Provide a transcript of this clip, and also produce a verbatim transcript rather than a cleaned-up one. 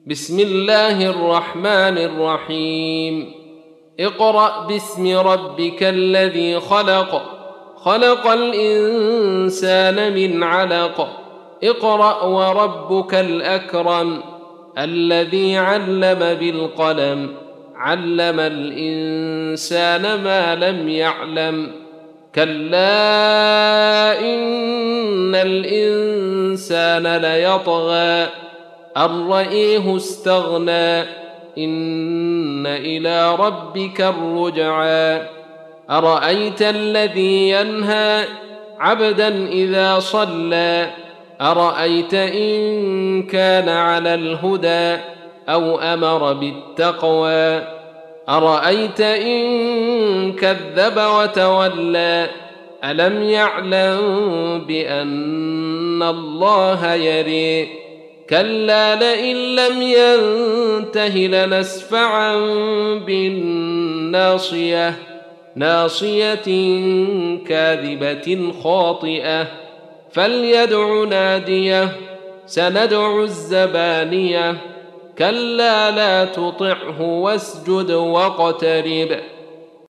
بسم الله الرحمن الرحيم اقرأ باسم ربك الذي خلق خلق الإنسان من علق اقرأ وربك الأكرم الذي علم بالقلم علم الإنسان ما لم يعلم كلا إن الإنسان ليطغى أن رآه استغنى إن إلى ربك الرجعى أرأيت الذي ينهى عبدا إذا صلى أرأيت إن كان على الهدى أو أمر بالتقوى أرأيت إن كذب وتولى ألم يعلم بأن الله يرى كلا لئن لم ينته لنسفعا بالناصية ناصية كاذبة خاطئة فليدع ناديه سندع الزبانية كلا لا تطعه واسجد واقترب